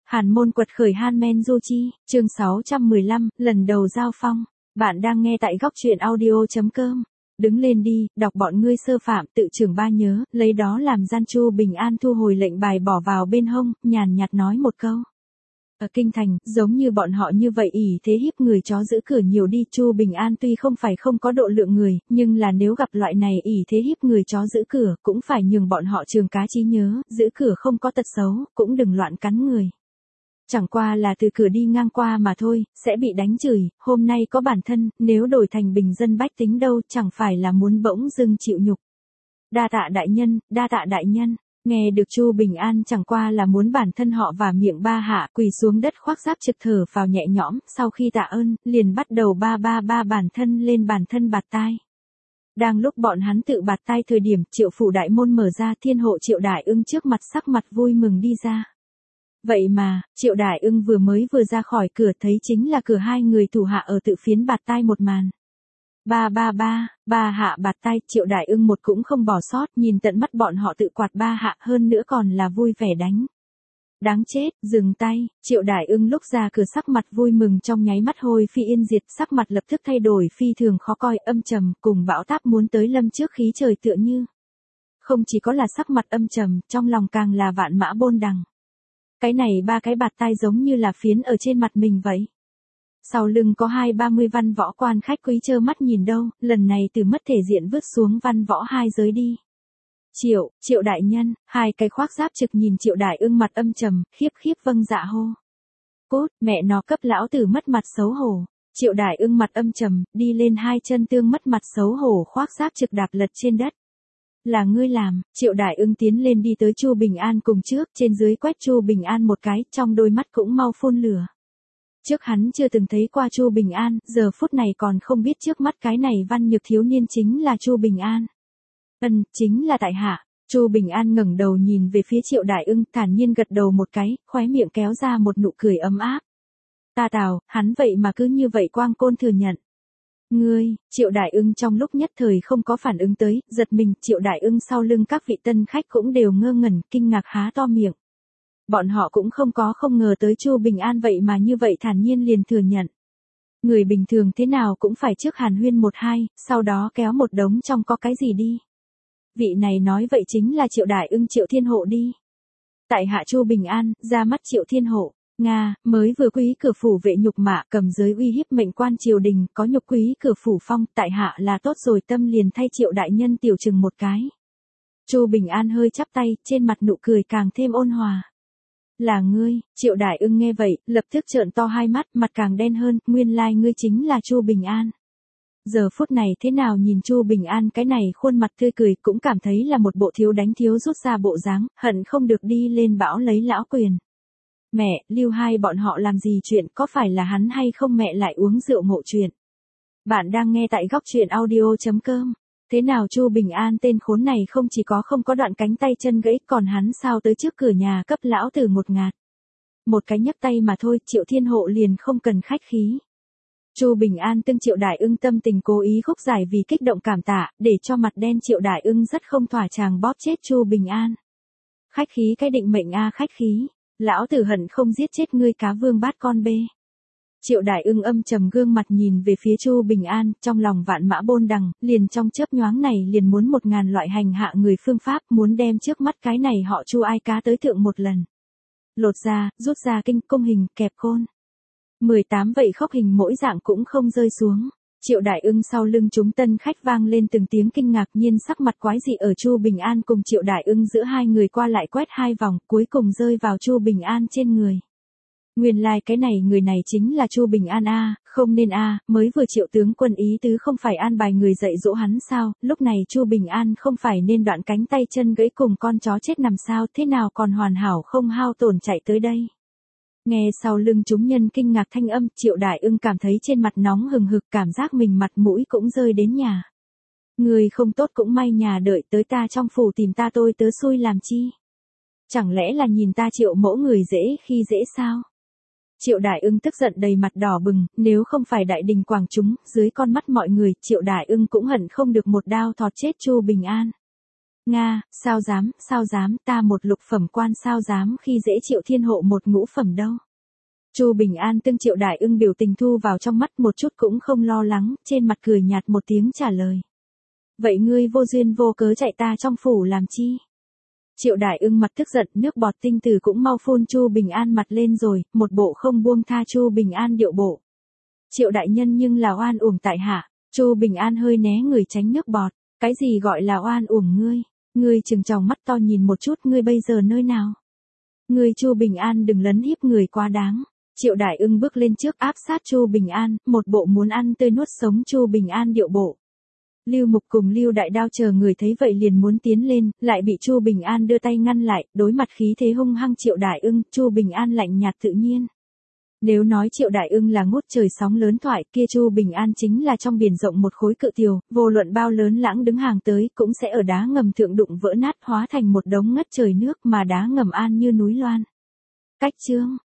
Hàn môn quật khởi Han Du Chi, chương 615, lần đầu giao phong. Bạn đang nghe tại góc truyện audio.com. Đứng lên đi, đọc bọn ngươi sơ phạm, tự trưởng ba nhớ, lấy đó làm gian. Chu Bình An thu hồi lệnh bài bỏ vào bên hông, nhàn nhạt nói một câu. Ở kinh thành, giống như bọn họ như vậy ỷ thế hiếp người chó giữ cửa nhiều đi. Chu Bình An tuy không phải không có độ lượng người, nhưng là nếu gặp loại này ỷ thế hiếp người chó giữ cửa, cũng phải nhường bọn họ trường cá trí nhớ, giữ cửa không có tật xấu, cũng đừng loạn cắn người. Chẳng qua là từ cửa đi ngang qua mà thôi, sẽ bị đánh chửi, hôm nay có bản thân, nếu đổi thành bình dân bách tính đâu, chẳng phải là muốn bỗng dưng chịu nhục. Đa tạ đại nhân, đa tạ đại nhân. Nghe được Chu Bình An chẳng qua là muốn bản thân họ và miệng ba hạ, quỳ xuống đất khoác giáp trực thở vào nhẹ nhõm, sau khi tạ ơn, liền bắt đầu ba bản thân lên bản thân bạt tai. Đang lúc bọn hắn tự bạt tai thời điểm, Triệu phủ đại môn mở ra, thiên hộ Triệu Đại Ưng trước mặt sắc mặt vui mừng đi ra. Vậy mà, Triệu Đại Ưng vừa ra khỏi cửa thấy chính là cửa hai người thủ hạ ở tự phiến bạt tai một màn. Ba hạ bạt tai, Triệu Đại Ưng một cũng không bỏ sót, nhìn tận mắt bọn họ tự quạt ba hạ, hơn nữa còn là vui vẻ đánh. Đáng chết, dừng tay. Triệu Đại Ưng lúc ra cửa sắc mặt vui mừng trong nháy mắt hồi phi yên diệt, sắc mặt lập tức thay đổi phi thường khó coi, âm trầm, cùng bão táp muốn tới lâm trước khí trời tựa như. Không chỉ có là sắc mặt âm trầm, trong lòng càng là vạn mã bôn đằng. Cái này ba cái bạt tai giống như là phiến ở trên mặt mình vậy. Sau lưng có 20-30 văn võ quan khách quý trơ mắt nhìn đâu, lần này từ mất thể diện vứt xuống văn võ hai giới đi. Triệu đại nhân, hai cái khoác giáp trực nhìn Triệu Đại Ưng mặt âm trầm, khiếp vâng dạ hô. Cút, mẹ nó cấp lão tử mất mặt xấu hổ. Triệu Đại Ưng mặt âm trầm, đi lên hai chân tương mất mặt xấu hổ khoác giáp trực đạp lật trên đất. Là ngươi làm. Triệu Đại Ưng tiến lên đi tới Chu Bình An cùng trước, trên dưới quét Chu Bình An một cái, trong đôi mắt cũng mau phun lửa. Trước hắn chưa từng thấy qua Chu Bình An, giờ phút này còn không biết trước mắt cái này văn nhược thiếu niên chính là Chu Bình An. Chính là tại hạ. Chu Bình An ngẩng đầu nhìn về phía Triệu Đại Ưng, thản nhiên gật đầu một cái, khóe miệng kéo ra một nụ cười ấm áp. Ta tào, hắn vậy mà cứ như vậy quang côn thừa nhận. Ngươi, Triệu Đại Ưng trong lúc nhất thời không có phản ứng tới, giật mình, Triệu Đại Ưng sau lưng các vị tân khách cũng đều ngơ ngẩn, kinh ngạc há to miệng. Bọn họ cũng không ngờ tới Chu Bình An vậy mà như vậy thản nhiên liền thừa nhận. Người bình thường thế nào cũng phải trước hàn huyên một hai, sau đó kéo một đống trong có cái gì đi. Vị này nói vậy chính là Triệu Đại Ưng Triệu Thiên Hộ đi. Tại hạ Chu Bình An, ra mắt Triệu Thiên Hộ. Nga, mới vừa quý cửa phủ vệ nhục mạ, cầm giới uy hiếp mệnh quan triều đình, có nhục quý cửa phủ phong, tại hạ là tốt rồi, tâm liền thay Triệu đại nhân tiểu chừng một cái. Chu Bình An hơi chắp tay, trên mặt nụ cười càng thêm ôn hòa. Là ngươi. Triệu Đại Ưng nghe vậy, lập tức trợn to hai mắt, mặt càng đen hơn, nguyên lai ngươi chính là Chu Bình An. Giờ phút này thế nào nhìn Chu Bình An cái này khuôn mặt tươi cười cũng cảm thấy là một bộ thiếu đánh thiếu rút ra bộ dáng, hận không được đi lên bão lấy lão quyền. Mẹ, Lưu Hai bọn họ làm gì chuyện, có phải là hắn hay không mẹ lại uống rượu ngộ chuyện. Bạn đang nghe tại góc truyện audio.com. Thế nào Chu Bình An tên khốn này không chỉ không có đoạn cánh tay chân gãy, còn hắn sao tới trước cửa nhà cấp lão tử một ngạt. Một cái nhấc tay mà thôi, Triệu Thiên Hộ liền không cần khách khí. Chu Bình An tương Triệu Đại Ưng tâm tình cố ý khúc giải vì kích động cảm tạ, để cho mặt đen Triệu Đại Ưng rất không thỏa chàng bóp chết Chu Bình An. Khách khí cái định mệnh a, khách khí. Lão tử hận không giết chết ngươi cá vương bát con bê. Triệu Đại Ưng âm trầm gương mặt nhìn về phía Chu Bình An, trong lòng vạn mã bôn đằng, liền trong chớp nhoáng này liền muốn 1000 loại hành hạ người phương pháp, muốn đem trước mắt cái này họ Chu ai cá tới thượng một lần. Lột ra, rút ra kinh công hình, kẹp khôn. 18 vậy khóc hình mỗi dạng cũng không rơi xuống. Triệu Đại Ưng sau lưng chúng tân khách vang lên từng tiếng kinh ngạc, nhiên sắc mặt quái dị ở Chu Bình An cùng Triệu Đại Ưng giữa hai người qua lại quét hai vòng, cuối cùng rơi vào Chu Bình An trên người. Nguyên lai cái này người này chính là Chu Bình An a, không nên a, mới vừa Triệu tướng quân ý tứ không phải an bài người dạy dỗ hắn sao, lúc này Chu Bình An không phải nên đoạn cánh tay chân gãy cùng con chó chết nằm sao, thế nào còn hoàn hảo không hao tổn chạy tới đây. Nghe sau lưng chúng nhân kinh ngạc thanh âm, Triệu Đại Ưng cảm thấy trên mặt nóng hừng hực, cảm giác mình mặt mũi cũng rơi đến nhà. Người không tốt cũng may nhà đợi tới ta trong phủ tìm ta tôi tớ xui làm chi. Chẳng lẽ là nhìn ta Triệu mẫu người dễ khi dễ sao? Triệu Đại Ưng tức giận đầy mặt đỏ bừng, nếu không phải đại đình quảng chúng, dưới con mắt mọi người, Triệu Đại Ưng cũng hận không được một đao thọt chết Chu Bình An. Nga, sao dám, ta một lục phẩm quan sao dám khi dễ Triệu Thiên Hộ một ngũ phẩm đâu. Chu Bình An tương Triệu Đại Ưng biểu tình thu vào trong mắt một chút cũng không lo lắng, trên mặt cười nhạt một tiếng trả lời. Vậy ngươi vô duyên vô cớ chạy ta trong phủ làm chi? Triệu Đại Ưng mặt tức giận, nước bọt tinh từ cũng mau phun Chu Bình An mặt lên rồi, một bộ không buông tha Chu Bình An điệu bộ. Triệu đại nhân nhưng là oan uổng tại hạ. Chu Bình An hơi né người tránh nước bọt. Cái gì gọi là oan uổng ngươi? Ngươi trừng tròng mắt to nhìn một chút, ngươi bây giờ nơi nào? Ngươi Chu Bình An đừng lấn hiếp người quá đáng. Triệu Đại Ưng bước lên trước áp sát Chu Bình An, một bộ muốn ăn tươi nuốt sống Chu Bình An điệu bộ. Lưu Mục cùng Lưu Đại Đao chờ người thấy vậy liền muốn tiến lên, lại bị Chu Bình An đưa tay ngăn lại, đối mặt khí thế hung hăng Triệu Đại Ưng, Chu Bình An lạnh nhạt tự nhiên. Nếu nói Triệu Đại Ưng là ngút trời sóng lớn thoại, kia Chu Bình An chính là trong biển rộng một khối cự tiều, vô luận bao lớn lãng đứng hàng tới, cũng sẽ ở đá ngầm thượng đụng vỡ nát hóa thành một đống ngất trời nước mà đá ngầm an như núi loan. Cách chương